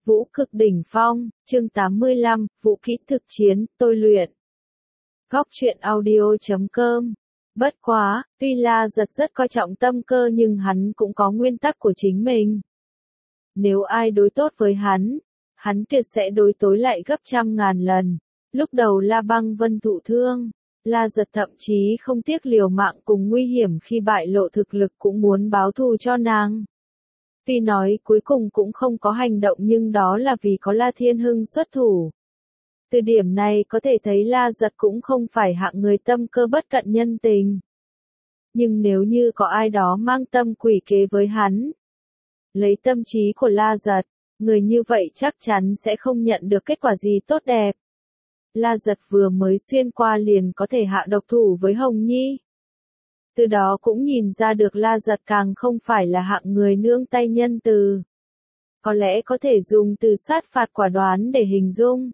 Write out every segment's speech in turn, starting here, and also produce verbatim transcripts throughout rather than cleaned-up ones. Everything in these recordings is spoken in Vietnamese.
Vũ cực đỉnh phong, chương tám mươi lăm, vũ kỹ thực chiến, tôi luyện. Góc truyện audio chấm com. Bất quá, tuy La Giật rất coi trọng tâm cơ nhưng hắn cũng có nguyên tắc của chính mình. Nếu ai đối tốt với hắn, hắn tuyệt sẽ đối tối lại gấp trăm ngàn lần. Lúc đầu La Băng Vân thụ thương, La Giật thậm chí không tiếc liều mạng cùng nguy hiểm khi bại lộ thực lực cũng muốn báo thù cho nàng. Tuy nói cuối cùng cũng không có hành động nhưng đó là vì có La Thiên Hưng xuất thủ. Từ điểm này có thể thấy La Giật cũng không phải hạng người tâm cơ bất cận nhân tình. Nhưng nếu như có ai đó mang tâm quỷ kế với hắn, lấy tâm trí của La Giật, người như vậy chắc chắn sẽ không nhận được kết quả gì tốt đẹp. La Giật vừa mới xuyên qua liền có thể hạ độc thủ với Hồng Nhi. Từ đó cũng nhìn ra được La Giật càng không phải là hạng người nương tay nhân từ. Có lẽ có thể dùng từ sát phạt quả đoán để hình dung.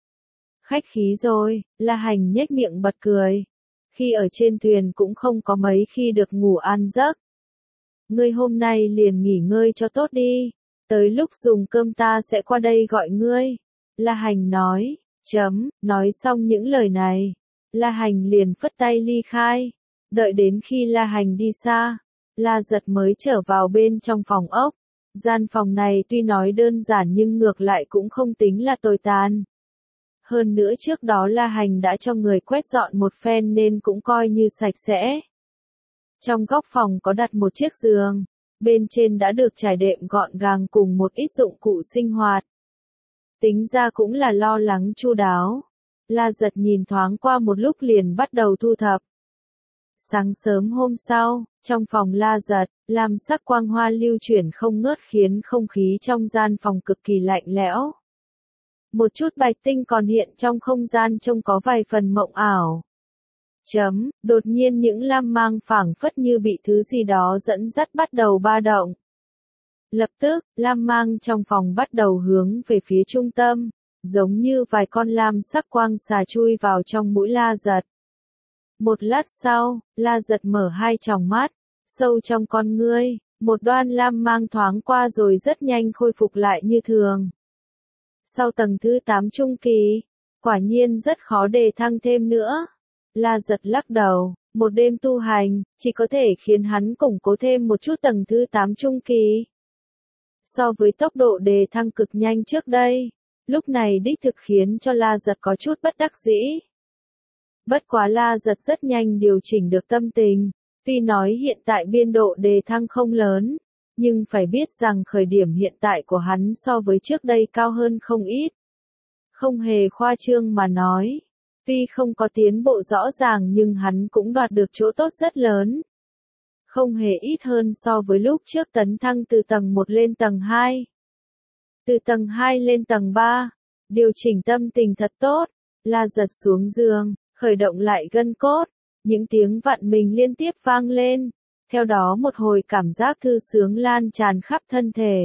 Khách khí rồi, La Hành nhếch miệng bật cười. Khi ở trên thuyền cũng không có mấy khi được ngủ an giấc. Ngươi hôm nay liền nghỉ ngơi cho tốt đi. Tới lúc dùng cơm ta sẽ qua đây gọi ngươi. La Hành nói, chấm, nói xong những lời này. La Hành liền phất tay ly khai. Đợi đến khi La Hành đi xa, La Giật mới trở vào bên trong phòng ốc. Gian phòng này tuy nói đơn giản nhưng ngược lại cũng không tính là tồi tàn. Hơn nữa trước đó La Hành đã cho người quét dọn một phen nên cũng coi như sạch sẽ. Trong góc phòng có đặt một chiếc giường, bên trên đã được trải đệm gọn gàng cùng một ít dụng cụ sinh hoạt. Tính ra cũng là lo lắng chu đáo. La Giật nhìn thoáng qua một lúc liền bắt đầu thu thập. Sáng sớm hôm sau, trong phòng La Giật, lam sắc quang hoa lưu chuyển không ngớt khiến không khí trong gian phòng cực kỳ lạnh lẽo. Một chút bạch tinh còn hiện trong không gian trông có vài phần mộng ảo. Chấm, đột nhiên những lam mang phảng phất như bị thứ gì đó dẫn dắt bắt đầu ba động. Lập tức, lam mang trong phòng bắt đầu hướng về phía trung tâm, giống như vài con lam sắc quang xà chui vào trong mũi La Giật. Một lát sau, La Giật mở hai tròng mắt, sâu trong con ngươi, một đoan lam mang thoáng qua rồi rất nhanh khôi phục lại như thường. Sau tầng thứ tám trung kỳ, quả nhiên rất khó đề thăng thêm nữa. La Giật lắc đầu, một đêm tu hành, chỉ có thể khiến hắn củng cố thêm một chút tầng thứ tám trung kỳ. So với tốc độ đề thăng cực nhanh trước đây, lúc này đích thực khiến cho La Giật có chút bất đắc dĩ. Bất quá La Giật rất nhanh điều chỉnh được tâm tình, tuy nói hiện tại biên độ đề thăng không lớn, nhưng phải biết rằng khởi điểm hiện tại của hắn so với trước đây cao hơn không ít. Không hề khoa trương mà nói, tuy không có tiến bộ rõ ràng nhưng hắn cũng đoạt được chỗ tốt rất lớn. Không hề ít hơn so với lúc trước tấn thăng từ tầng một lên tầng hai. Từ tầng hai lên tầng ba, điều chỉnh tâm tình thật tốt, La Giật xuống giường, khởi động lại gân cốt, những tiếng vặn mình liên tiếp vang lên, theo đó một hồi cảm giác thư sướng lan tràn khắp thân thể.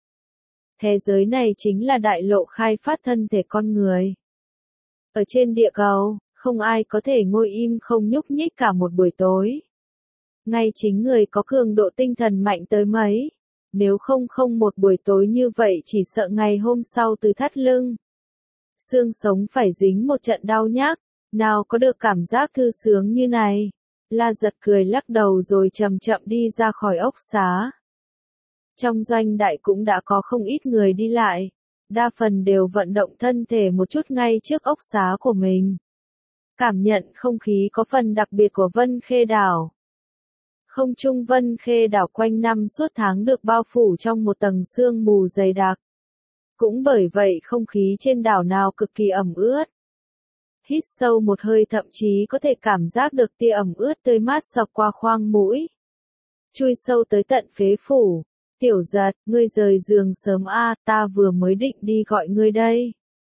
Thế giới này chính là đại lộ khai phát thân thể con người. Ở trên địa cầu, không ai có thể ngồi im không nhúc nhích cả một buổi tối. Ngay chính người có cường độ tinh thần mạnh tới mấy, nếu không không một buổi tối như vậy chỉ sợ ngày hôm sau từ thắt lưng. Xương sống phải dính một trận đau nhức. Nào có được cảm giác thư sướng như này. La Giật cười lắc đầu rồi chậm chậm đi ra khỏi ốc xá. Trong doanh đại cũng đã có không ít người đi lại. Đa phần đều vận động thân thể một chút ngay trước ốc xá của mình. Cảm nhận không khí có phần đặc biệt của Vân Khê đảo. Không trung Vân Khê đảo quanh năm suốt tháng được bao phủ trong một tầng sương mù dày đặc. Cũng bởi vậy không khí trên đảo nào cực kỳ ẩm ướt. Hít sâu một hơi thậm chí có thể cảm giác được tia ẩm ướt tươi mát xộc qua khoang mũi. Chui sâu tới tận phế phủ. Tiểu Giật, ngươi rời giường sớm a, ta vừa mới định đi gọi ngươi đây.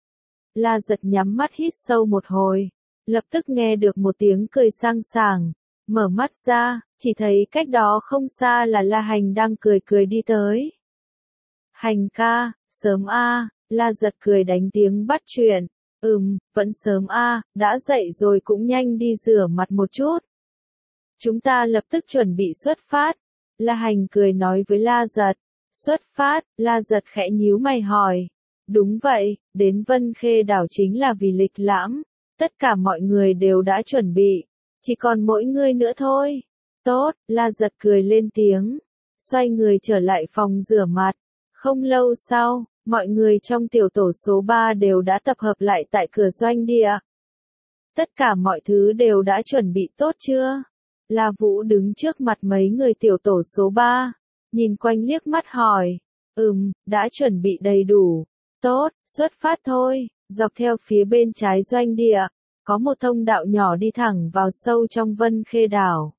La Giật nhắm mắt hít sâu một hồi. Lập tức nghe được một tiếng cười sang sảng. Mở mắt ra, chỉ thấy cách đó không xa là La Hành đang cười cười đi tới. Hành ca, sớm a, La Giật cười đánh tiếng bắt chuyện. Ừm, vẫn sớm a, à, đã dậy rồi cũng nhanh đi rửa mặt một chút. Chúng ta lập tức chuẩn bị xuất phát. La Hành cười nói với La Giật. Xuất phát, La Giật khẽ nhíu mày hỏi. Đúng vậy, đến Vân Khê đảo chính là vì lịch lãm. Tất cả mọi người đều đã chuẩn bị. Chỉ còn mỗi ngươi nữa thôi. Tốt, La Giật cười lên tiếng. Xoay người trở lại phòng rửa mặt. Không lâu sau, mọi người trong tiểu tổ số ba đều đã tập hợp lại tại cửa doanh địa. Tất cả mọi thứ đều đã chuẩn bị tốt chưa? La Vũ đứng trước mặt mấy người tiểu tổ số ba, nhìn quanh liếc mắt hỏi. Ừm, đã chuẩn bị đầy đủ. Tốt, xuất phát thôi. Dọc theo phía bên trái doanh địa, có một thông đạo nhỏ đi thẳng vào sâu trong Vân Khê đảo.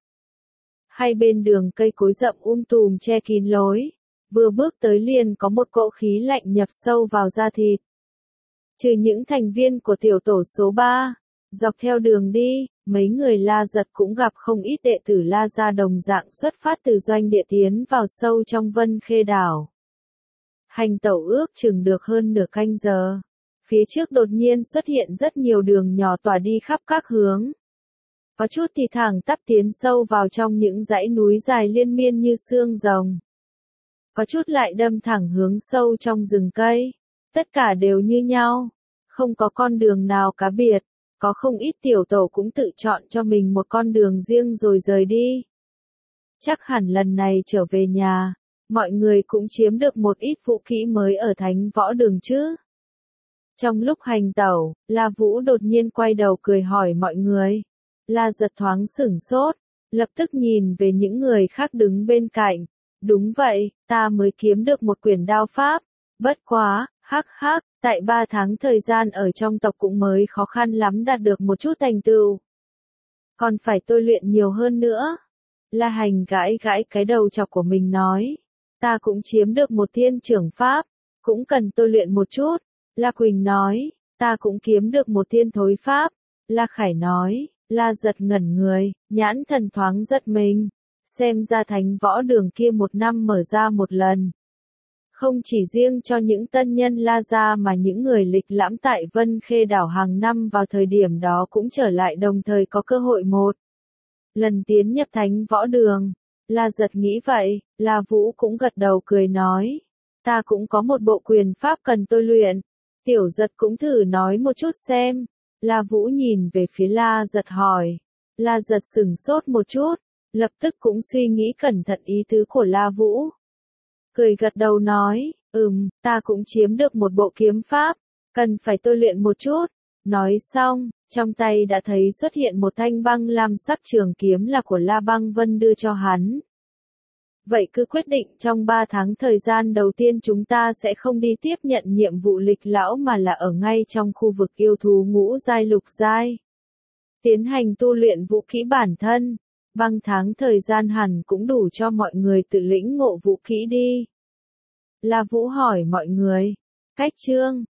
Hai bên đường cây cối rậm um tùm che kín lối. Vừa bước tới liền có một cỗ khí lạnh nhập sâu vào da thịt. Trừ những thành viên của tiểu tổ số ba, dọc theo đường đi, mấy người La Giật cũng gặp không ít đệ tử La gia đồng dạng xuất phát từ doanh địa tiến vào sâu trong Vân Khê đảo. Hành tẩu ước chừng được hơn nửa canh giờ. Phía trước đột nhiên xuất hiện rất nhiều đường nhỏ tỏa đi khắp các hướng. Có chút thì thẳng tắp tiến sâu vào trong những dãy núi dài liên miên như xương rồng. Có chút lại đâm thẳng hướng sâu trong rừng cây. Tất cả đều như nhau. Không có con đường nào cá biệt. Có không ít tiểu tổ cũng tự chọn cho mình một con đường riêng rồi rời đi. Chắc hẳn lần này trở về nhà, mọi người cũng chiếm được một ít vũ khí mới ở Thánh Võ Đường chứ. Trong lúc hành tẩu, La Vũ đột nhiên quay đầu cười hỏi mọi người. La Giật thoáng sửng sốt, lập tức nhìn về những người khác đứng bên cạnh. Đúng vậy, ta mới kiếm được một quyển đao pháp. Bất quá, hắc hắc, tại ba tháng thời gian ở trong tộc cũng mới khó khăn lắm đạt được một chút thành tựu. Còn phải tôi luyện nhiều hơn nữa. La Hành gãi gãi cái đầu chọc của mình nói. Ta cũng chiếm được một thiên trưởng pháp, cũng cần tôi luyện một chút. La Quỳnh nói, ta cũng kiếm được một thiên thối pháp. La Khải nói, La Giật ngẩn người, nhãn thần thoáng giật mình. Xem ra Thánh Võ Đường kia một năm mở ra một lần. Không chỉ riêng cho những tân nhân La gia mà những người lịch lãm tại Vân Khê đảo hàng năm vào thời điểm đó cũng trở lại đồng thời có cơ hội một lần tiến nhập Thánh Võ Đường. La Giật nghĩ vậy, La Vũ cũng gật đầu cười nói. Ta cũng có một bộ quyền pháp cần tôi luyện. Tiểu Giật cũng thử nói một chút xem. La Vũ nhìn về phía La Giật hỏi. La Giật sửng sốt một chút, lập tức cũng suy nghĩ cẩn thận ý tứ của La Vũ. Cười gật đầu nói, ừm, ta cũng chiếm được một bộ kiếm pháp, cần phải tôi luyện một chút. Nói xong, trong tay đã thấy xuất hiện một thanh băng lam sắc trường kiếm là của La Băng Vân đưa cho hắn. Vậy cứ quyết định trong ba tháng thời gian đầu tiên chúng ta sẽ không đi tiếp nhận nhiệm vụ lịch lão mà là ở ngay trong khu vực yêu thú ngũ giai lục giai. Tiến hành tu luyện vũ khí bản thân. Băng tháng thời gian hẳn cũng đủ cho mọi người tự lĩnh ngộ vũ khí đi. La Vũ hỏi mọi người. Cách chương